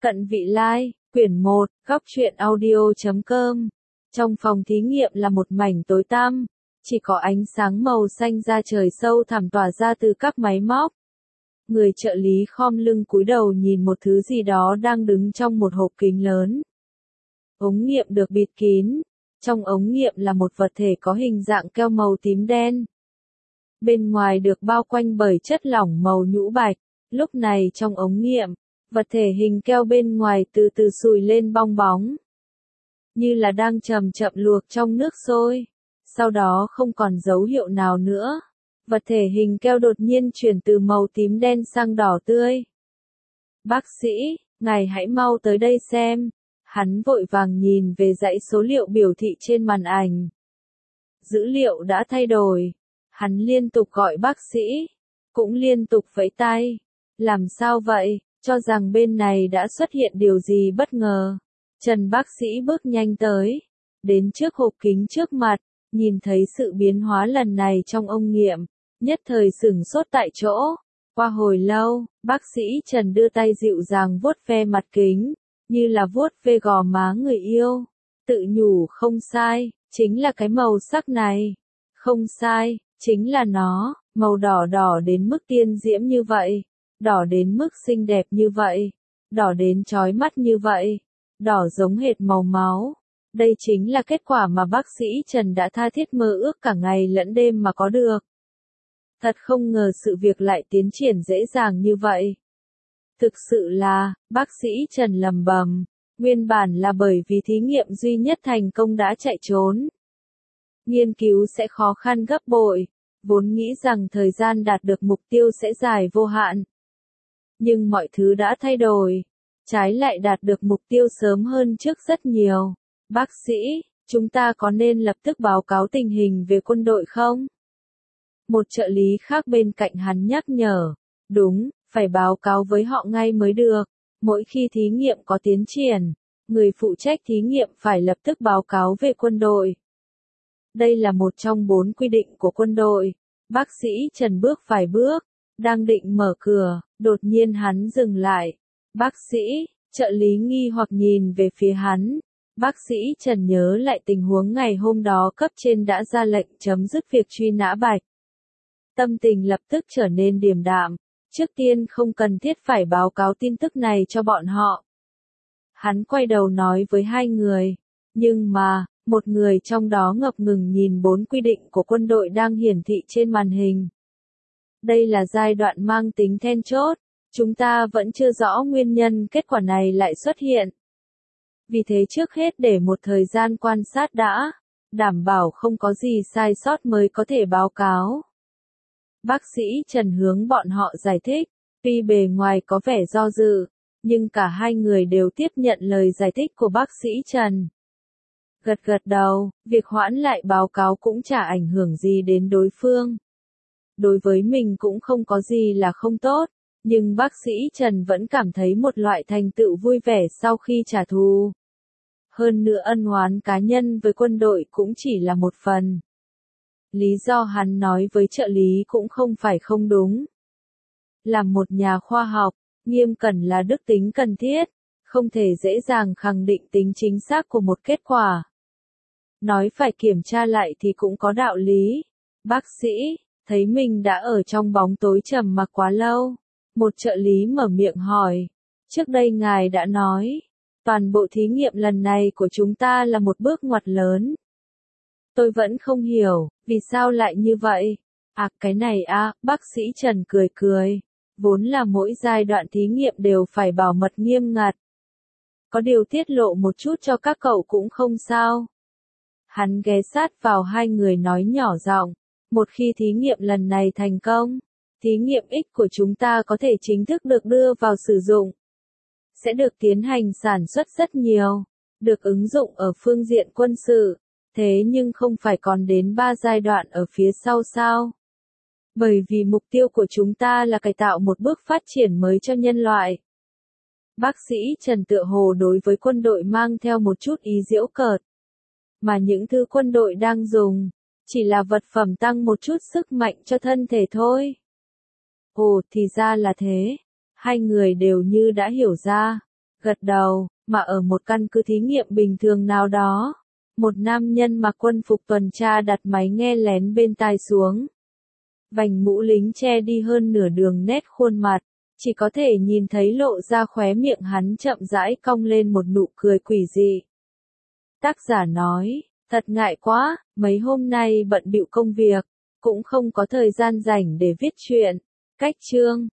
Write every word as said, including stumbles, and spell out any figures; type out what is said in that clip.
Cận Vị Lai, quyển một, góc truyện audio chấm com. Trong phòng thí nghiệm là một mảnh tối tăm, chỉ có ánh sáng màu xanh da trời sâu thẳm tỏa ra từ các máy móc. Người trợ lý khom lưng cúi đầu nhìn một thứ gì đó đang đứng trong một hộp kính lớn. Ống nghiệm được bịt kín, trong ống nghiệm là một vật thể có hình dạng keo màu tím đen. Bên ngoài được bao quanh bởi chất lỏng màu nhũ bạch, lúc này trong ống nghiệm, vật thể hình keo bên ngoài từ từ sùi lên bong bóng. Như là đang chậm chậm luộc trong nước sôi. Sau đó không còn dấu hiệu nào nữa. Vật thể hình keo đột nhiên chuyển từ màu tím đen sang đỏ tươi. Bác sĩ, ngài hãy mau tới đây xem. Hắn vội vàng nhìn về dãy số liệu biểu thị trên màn ảnh. Dữ liệu đã thay đổi. Hắn liên tục gọi bác sĩ. Cũng liên tục vẫy tay. Làm sao vậy? Cho rằng bên này đã xuất hiện điều gì bất ngờ. Trần bác sĩ bước nhanh tới. Đến trước hộp kính trước mặt. Nhìn thấy sự biến hóa lần này trong ống nghiệm. Nhất thời sửng sốt tại chỗ. Qua hồi lâu, bác sĩ Trần đưa tay dịu dàng vuốt ve mặt kính. Như là vuốt ve gò má người yêu. Tự nhủ không sai, chính là cái màu sắc này. Không sai, chính là nó, màu đỏ đỏ đến mức tiên diễm như vậy. Đỏ đến mức xinh đẹp như vậy. Đỏ đến chói mắt như vậy. Đỏ giống hệt màu máu. Đây chính là kết quả mà bác sĩ Trần đã tha thiết mơ ước cả ngày lẫn đêm mà có được. Thật không ngờ sự việc lại tiến triển dễ dàng như vậy. Thực sự là, bác sĩ Trần lầm bầm, nguyên bản là bởi vì thí nghiệm duy nhất thành công đã chạy trốn. Nghiên cứu sẽ khó khăn gấp bội, vốn nghĩ rằng thời gian đạt được mục tiêu sẽ dài vô hạn. Nhưng mọi thứ đã thay đổi, trái lại đạt được mục tiêu sớm hơn trước rất nhiều. Bác sĩ, chúng ta có nên lập tức báo cáo tình hình về quân đội không? Một trợ lý khác bên cạnh hắn nhắc nhở. Đúng, phải báo cáo với họ ngay mới được. Mỗi khi thí nghiệm có tiến triển, người phụ trách thí nghiệm phải lập tức báo cáo về quân đội. Đây là một trong bốn quy định của quân đội. Bác sĩ Trần bước vài bước, đang định mở cửa, đột nhiên hắn dừng lại. Bác sĩ, trợ lý nghi hoặc nhìn về phía hắn. Bác sĩ Trần nhớ lại tình huống ngày hôm đó cấp trên đã ra lệnh chấm dứt việc truy nã Bạch. Tâm tình lập tức trở nên điềm đạm. Trước tiên không cần thiết phải báo cáo tin tức này cho bọn họ. Hắn quay đầu nói với hai người. Nhưng mà, một người trong đó ngập ngừng nhìn bốn quy định của quân đội đang hiển thị trên màn hình. Đây là giai đoạn mang tính then chốt. Chúng ta vẫn chưa rõ nguyên nhân kết quả này lại xuất hiện. Vì thế trước hết để một thời gian quan sát đã, đảm bảo không có gì sai sót mới có thể báo cáo. Bác sĩ Trần hướng bọn họ giải thích, tuy bề ngoài có vẻ do dự, nhưng cả hai người đều tiếp nhận lời giải thích của bác sĩ Trần. Gật gật đầu, việc hoãn lại báo cáo cũng chả ảnh hưởng gì đến đối phương. Đối với mình cũng không có gì là không tốt, nhưng bác sĩ Trần vẫn cảm thấy một loại thành tựu vui vẻ sau khi trả thù. Hơn nữa ân oán cá nhân với quân đội cũng chỉ là một phần. Lý do hắn nói với trợ lý cũng không phải không đúng. Làm một nhà khoa học, nghiêm cẩn là đức tính cần thiết, không thể dễ dàng khẳng định tính chính xác của một kết quả. Nói phải kiểm tra lại thì cũng có đạo lý. Bác sĩ, thấy mình đã ở trong bóng tối trầm mặc quá lâu. Một trợ lý mở miệng hỏi. Trước đây ngài đã nói. Toàn bộ thí nghiệm lần này của chúng ta là một bước ngoặt lớn. Tôi vẫn không hiểu, vì sao lại như vậy? À, cái này à, bác sĩ Trần cười cười. Vốn là mỗi giai đoạn thí nghiệm đều phải bảo mật nghiêm ngặt. Có điều tiết lộ một chút cho các cậu cũng không sao. Hắn ghé sát vào hai người nói nhỏ giọng. Một khi thí nghiệm lần này thành công, thí nghiệm X của chúng ta có thể chính thức được đưa vào sử dụng. Sẽ được tiến hành sản xuất rất nhiều, được ứng dụng ở phương diện quân sự, thế nhưng không phải còn đến ba giai đoạn ở phía sau sao? Bởi vì mục tiêu của chúng ta là cải tạo một bước phát triển mới cho nhân loại. Bác sĩ Trần tựa hồ đối với quân đội mang theo một chút ý giễu cợt. Mà những thứ quân đội đang dùng, chỉ là vật phẩm tăng một chút sức mạnh cho thân thể thôi. Ồ, thì ra là thế. Hai người đều như đã hiểu ra. Gật đầu, mà ở một căn cứ thí nghiệm bình thường nào đó. Một nam nhân mặc quân phục tuần tra đặt máy nghe lén bên tai xuống. Vành mũ lính che đi hơn nửa đường nét khuôn mặt, chỉ có thể nhìn thấy lộ ra khóe miệng hắn chậm rãi cong lên một nụ cười quỷ dị. Tác giả nói, thật ngại quá, mấy hôm nay bận bịu công việc, cũng không có thời gian rảnh để viết truyện. Cách chương